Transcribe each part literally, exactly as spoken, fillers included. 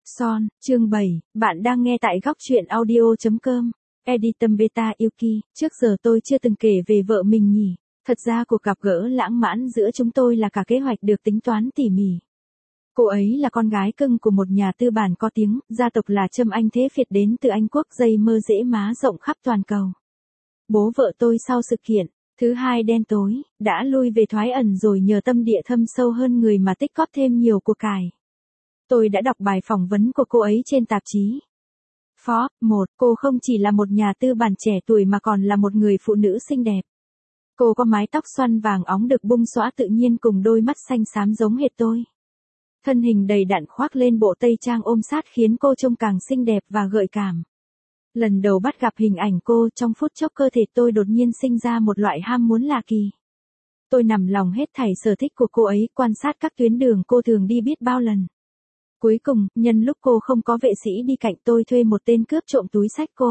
Son, chương bảy, bạn đang nghe tại góc truyện audio chấm com. Editum Beta Yuki, trước giờ tôi chưa từng kể về vợ mình nhỉ. Thật ra cuộc gặp gỡ lãng mạn giữa chúng tôi là cả kế hoạch được tính toán tỉ mỉ. Cô ấy là con gái cưng của một nhà tư bản có tiếng, gia tộc là Trâm Anh Thế Phiệt đến từ Anh Quốc, dây mơ rễ má rộng khắp toàn cầu. Bố vợ tôi sau sự kiện thứ hai đen tối, đã lui về thoái ẩn rồi nhờ tâm địa thâm sâu hơn người mà tích góp thêm nhiều của cải. Tôi đã đọc bài phỏng vấn của cô ấy trên tạp chí Forbes. Một, cô không chỉ là một nhà tư bản trẻ tuổi mà còn là một người phụ nữ xinh đẹp. Cô có mái tóc xoăn vàng óng được bung xõa tự nhiên cùng đôi mắt xanh xám giống hệt tôi. Thân hình đầy đặn khoác lên bộ tây trang ôm sát khiến cô trông càng xinh đẹp và gợi cảm. Lần đầu bắt gặp hình ảnh cô, trong phút chốc cơ thể tôi đột nhiên sinh ra một loại ham muốn lạ kỳ. Tôi nằm lòng hết thảy sở thích của cô ấy, quan sát các tuyến đường cô thường đi biết bao lần. Cuối cùng, nhân lúc cô không có vệ sĩ đi cạnh, tôi thuê một tên cướp trộm túi xách cô.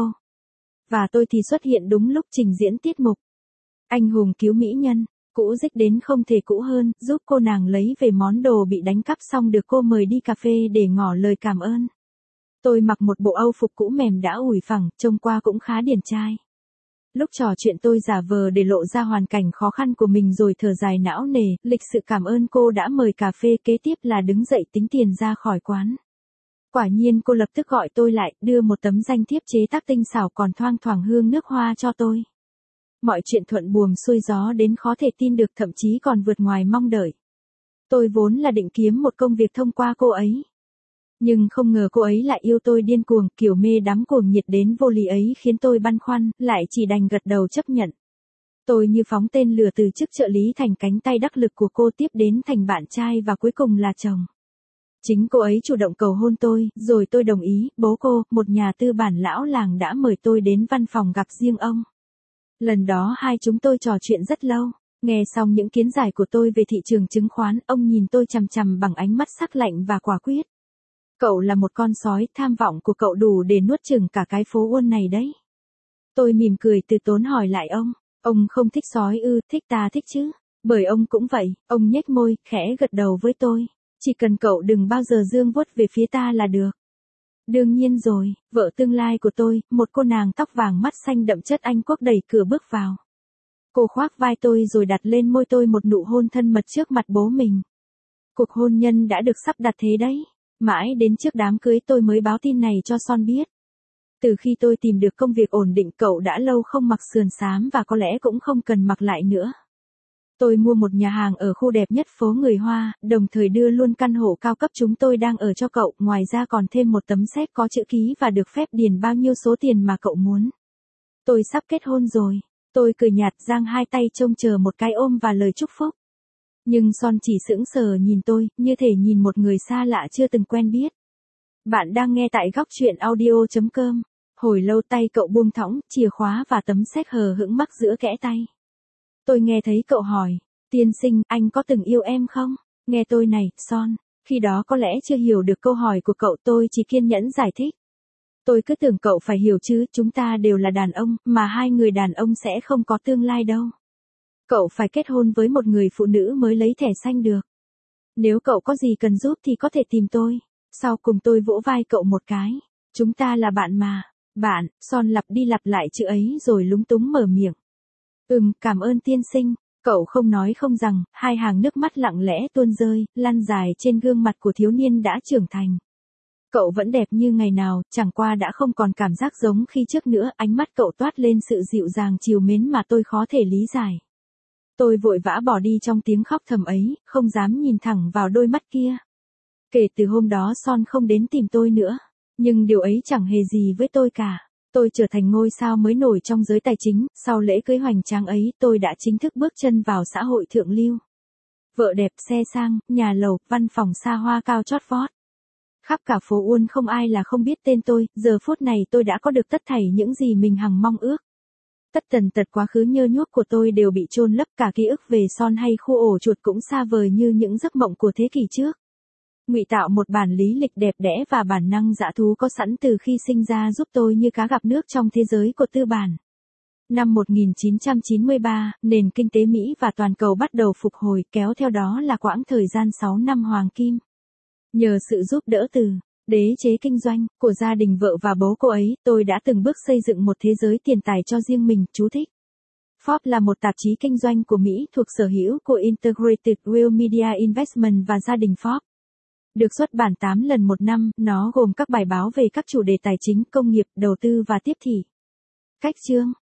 Và tôi thì xuất hiện đúng lúc trình diễn tiết mục anh hùng cứu mỹ nhân, cũ dích đến không thể cũ hơn, giúp cô nàng lấy về món đồ bị đánh cắp xong được cô mời đi cà phê để ngỏ lời cảm ơn. Tôi mặc một bộ âu phục cũ mềm đã ủi phẳng, trông qua cũng khá điển trai. Lúc trò chuyện tôi giả vờ để lộ ra hoàn cảnh khó khăn của mình rồi thở dài não nề, lịch sự cảm ơn cô đã mời cà phê, kế tiếp là đứng dậy tính tiền ra khỏi quán. Quả nhiên cô lập tức gọi tôi lại, đưa một tấm danh thiếp chế tác tinh xảo còn thoang thoảng hương nước hoa cho tôi. Mọi chuyện thuận buồm xuôi gió đến khó thể tin được, thậm chí còn vượt ngoài mong đợi. Tôi vốn là định kiếm một công việc thông qua cô ấy. Nhưng không ngờ cô ấy lại yêu tôi điên cuồng, kiểu mê đắm cuồng nhiệt đến vô lý ấy khiến tôi băn khoăn, lại chỉ đành gật đầu chấp nhận. Tôi như phóng tên lửa từ chức trợ lý thành cánh tay đắc lực của cô, tiếp đến thành bạn trai và cuối cùng là chồng. Chính cô ấy chủ động cầu hôn tôi, rồi tôi đồng ý. Bố cô, một nhà tư bản lão làng, đã mời tôi đến văn phòng gặp riêng ông. Lần đó hai chúng tôi trò chuyện rất lâu. Nghe xong những kiến giải của tôi về thị trường chứng khoán, ông nhìn tôi chằm chằm bằng ánh mắt sắc lạnh và quả quyết. Cậu là một con sói, tham vọng của cậu đủ để nuốt chửng cả cái phố Wall này đấy. Tôi mỉm cười từ tốn hỏi lại ông, ông không thích sói ư? Thích, ta thích chứ. Bởi ông cũng vậy. Ông nhếch môi, khẽ gật đầu với tôi. Chỉ cần cậu đừng bao giờ dương vuốt về phía ta là được. Đương nhiên rồi, vợ tương lai của tôi, một cô nàng tóc vàng mắt xanh đậm chất Anh Quốc đẩy cửa bước vào. Cô khoác vai tôi rồi đặt lên môi tôi một nụ hôn thân mật trước mặt bố mình. Cuộc hôn nhân đã được sắp đặt thế đấy. Mãi đến trước đám cưới tôi mới báo tin này cho Son biết. Từ khi tôi tìm được công việc ổn định, cậu đã lâu không mặc sườn xám và có lẽ cũng không cần mặc lại nữa. Tôi mua một nhà hàng ở khu đẹp nhất phố người Hoa, đồng thời đưa luôn căn hộ cao cấp chúng tôi đang ở cho cậu, ngoài ra còn thêm một tấm séc có chữ ký và được phép điền bao nhiêu số tiền mà cậu muốn. Tôi sắp kết hôn rồi. Tôi cười nhạt, giang hai tay trông chờ một cái ôm và lời chúc phúc. Nhưng Son chỉ sững sờ nhìn tôi, như thể nhìn một người xa lạ chưa từng quen biết. Bạn đang nghe tại góc truyện audio chấm com. Hồi lâu tay cậu buông thõng, chìa khóa và tấm séc hờ hững mắc giữa kẽ tay. Tôi nghe thấy cậu hỏi, tiên sinh, anh có từng yêu em không? Nghe tôi này, Son, khi đó có lẽ chưa hiểu được câu hỏi của cậu, tôi chỉ kiên nhẫn giải thích. Tôi cứ tưởng cậu phải hiểu chứ, chúng ta đều là đàn ông, mà hai người đàn ông sẽ không có tương lai đâu. Cậu phải kết hôn với một người phụ nữ mới lấy thẻ xanh được. Nếu cậu có gì cần giúp thì có thể tìm tôi. Sau cùng tôi vỗ vai cậu một cái. Chúng ta là bạn mà. Bạn, Son lặp đi lặp lại chữ ấy rồi lúng túng mở miệng. Ừm, cảm ơn tiên sinh. Cậu không nói không rằng, hai hàng nước mắt lặng lẽ tuôn rơi, lăn dài trên gương mặt của thiếu niên đã trưởng thành. Cậu vẫn đẹp như ngày nào, chẳng qua đã không còn cảm giác giống khi trước nữa, ánh mắt cậu toát lên sự dịu dàng trìu mến mà tôi khó thể lý giải. Tôi vội vã bỏ đi trong tiếng khóc thầm ấy, không dám nhìn thẳng vào đôi mắt kia. Kể từ hôm đó Son không đến tìm tôi nữa. Nhưng điều ấy chẳng hề gì với tôi cả. Tôi trở thành ngôi sao mới nổi trong giới tài chính, sau lễ cưới hoành tráng ấy tôi đã chính thức bước chân vào xã hội thượng lưu. Vợ đẹp, xe sang, nhà lầu, văn phòng xa hoa cao chót vót. Khắp cả phố Wall không ai là không biết tên tôi, giờ phút này tôi đã có được tất thảy những gì mình hằng mong ước. Tất tần tật quá khứ nhơ nhuốc của tôi đều bị chôn lấp, cả ký ức về Son hay khu ổ chuột cũng xa vời như những giấc mộng của thế kỷ trước. Ngụy tạo một bản lý lịch đẹp đẽ và bản năng dã thú có sẵn từ khi sinh ra giúp tôi như cá gặp nước trong thế giới của tư bản. Năm một nghìn chín trăm chín mươi ba, nền kinh tế Mỹ và toàn cầu bắt đầu phục hồi, kéo theo đó là quãng thời gian sáu năm hoàng kim. Nhờ sự giúp đỡ từ Đế chế kinh doanh của gia đình vợ và bố cô ấy, tôi đã từng bước xây dựng một thế giới tiền tài cho riêng mình, chú thích. Forbes là một tạp chí kinh doanh của Mỹ thuộc sở hữu của Integrated Real Media Investment và gia đình Forbes. Được xuất bản tám lần một năm, nó gồm các bài báo về các chủ đề tài chính, công nghiệp, đầu tư và tiếp thị. Cách chương